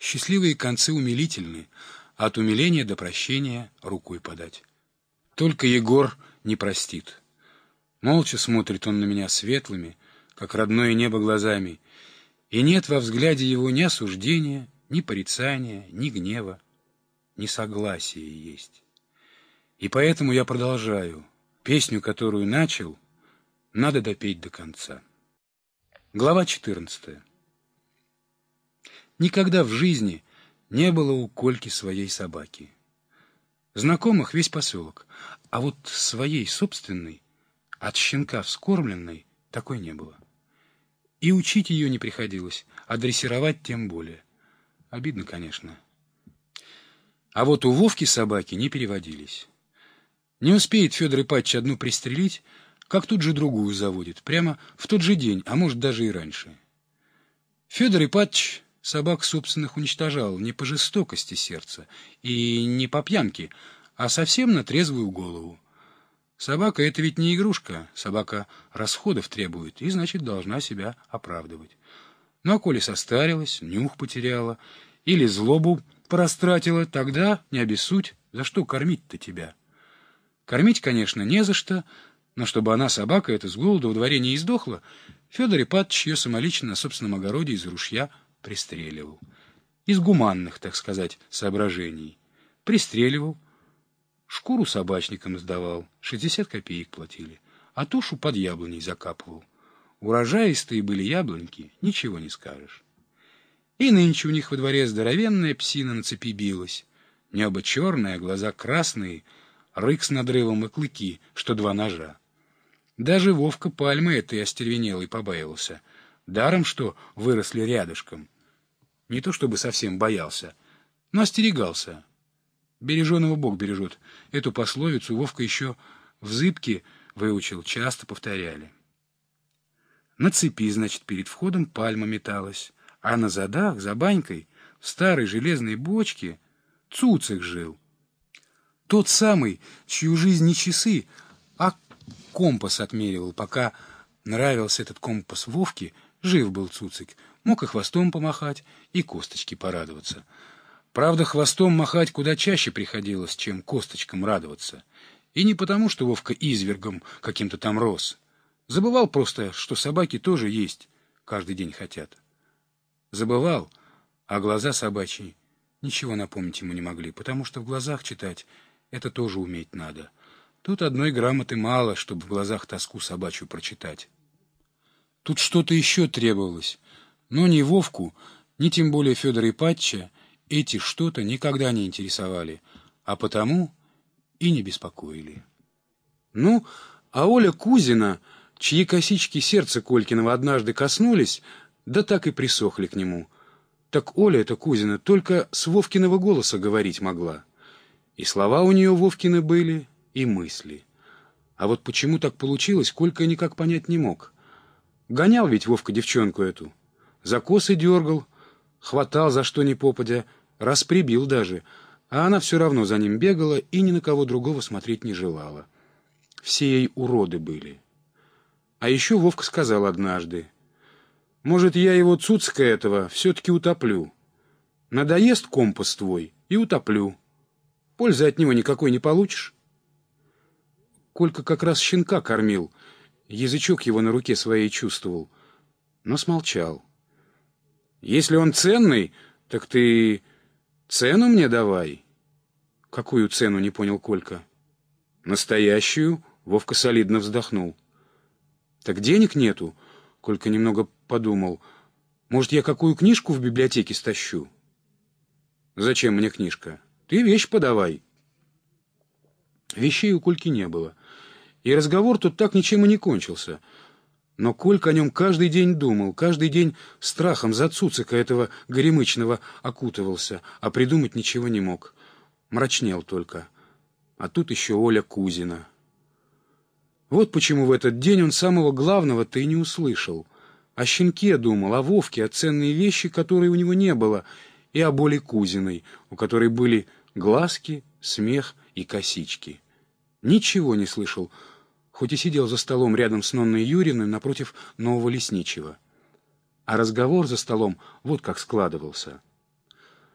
Счастливые концы умилительны, от умиления до прощения рукой подать. Только Егор не простит. Молча смотрит он на меня светлыми, как родное небо, глазами, и нет во взгляде его ни осуждения, ни порицания, ни гнева, ни согласия есть. И поэтому я продолжаю. Песню, которую начал, надо допеть до конца. Глава 14. Никогда в жизни не было у Кольки своей собаки. Знакомых весь поселок, а вот своей собственной, от щенка вскормленной, такой не было. И учить ее не приходилось, а дрессировать тем более. Обидно, конечно. А вот у Вовки собаки не переводились. Не успеет Федор Ипатьич одну пристрелить, как тут же другую заводит, прямо в тот же день, а может даже и раньше. Федор Ипатьич собак собственных уничтожал не по жестокости сердца и не по пьянке, а совсем на трезвую голову. Собака — это ведь не игрушка, собака расходов требует и, значит, должна себя оправдывать. Ну а коли состарилась, нюх потеряла или злобу порастратила, тогда не обессудь, за что кормить-то тебя. Кормить, конечно, не за что, но чтобы она, собака эта, с голоду во дворе не издохла, Федор Ипатьич ее самолично на собственном огороде из ружья пристреливал. Из гуманных, так сказать, соображений. Пристреливал, шкуру собачникам сдавал, 60 копеек платили, а тушу под яблоней закапывал. Урожаистые были яблоньки, ничего не скажешь. И нынче у них во дворе здоровенная псина на цепи билась. Небо черное, глаза красные, рык с надрывом и клыки, что два ножа. Даже Вовка Пальмы этой остервенелой побаивался. Даром, что выросли рядышком. Не то чтобы совсем боялся, но остерегался. Береженого Бог бережет. Эту пословицу Вовка еще в зыбке выучил, часто повторяли. На цепи, значит, перед входом Пальма металась, а на задах, за банькой, в старой железной бочке Цуцик жил. Тот самый, чью жизнь не часы, а компас отмеривал. Пока нравился этот компас Вовке, жив был Цуцик, мог и хвостом помахать, и косточки порадоваться. Правда, хвостом махать куда чаще приходилось, чем косточкам радоваться. И не потому, что Вовка извергом каким-то там рос. Забывал просто, что собаки тоже есть, каждый день хотят. Забывал, а глаза собачьи ничего напомнить ему не могли, потому что в глазах читать это тоже уметь надо. Тут одной грамоты мало, чтобы в глазах тоску собачью прочитать. Тут что-то еще требовалось, но ни Вовку, ни тем более Федора Ипатьича эти что-то никогда не интересовали, а потому и не беспокоили. Ну, а Оля Кузина, чьи косички сердца Колькиного однажды коснулись, да так и присохли к нему. Так Оля эта Кузина только с Вовкиного голоса говорить могла. И слова у нее Вовкины были, и мысли. А вот почему так получилось, Колька никак понять не мог. Гонял ведь Вовка девчонку эту. За косы дергал, хватал за что ни попадя, раз прибил даже, а она все равно за ним бегала и ни на кого другого смотреть не желала. Все ей уроды были. А еще Вовка сказал однажды: «Может, я его Цуцика этого все-таки утоплю. Надоест компас твой и утоплю. Пользы от него никакой не получишь». Колька как раз щенка кормил, язычок его на руке своей чувствовал, но смолчал. «Если он ценный, так ты цену мне давай». «Какую цену?» — не понял Колька. «Настоящую», — Вовка солидно вздохнул. «Так денег нету?» — Колька немного подумал. «Может, я какую книжку в библиотеке стащу?» «Зачем мне книжка? Ты вещь подавай». Вещей у Кольки не было, и разговор тут так ничем и не кончился. Но Колька о нем каждый день думал, каждый день страхом за Цуцика этого горемычного окутывался, а придумать ничего не мог. Мрачнел только. А тут еще Оля Кузина. Вот почему в этот день он самого главного-то и не услышал. О щенке думал, о Вовке, о ценной вещи, которой у него не было, и о Оле Кузиной, у которой были глазки, смех и косички. Ничего не слышал, хоть и сидел за столом рядом с Нонной Юрьевной напротив нового лесничего. А разговор за столом вот как складывался.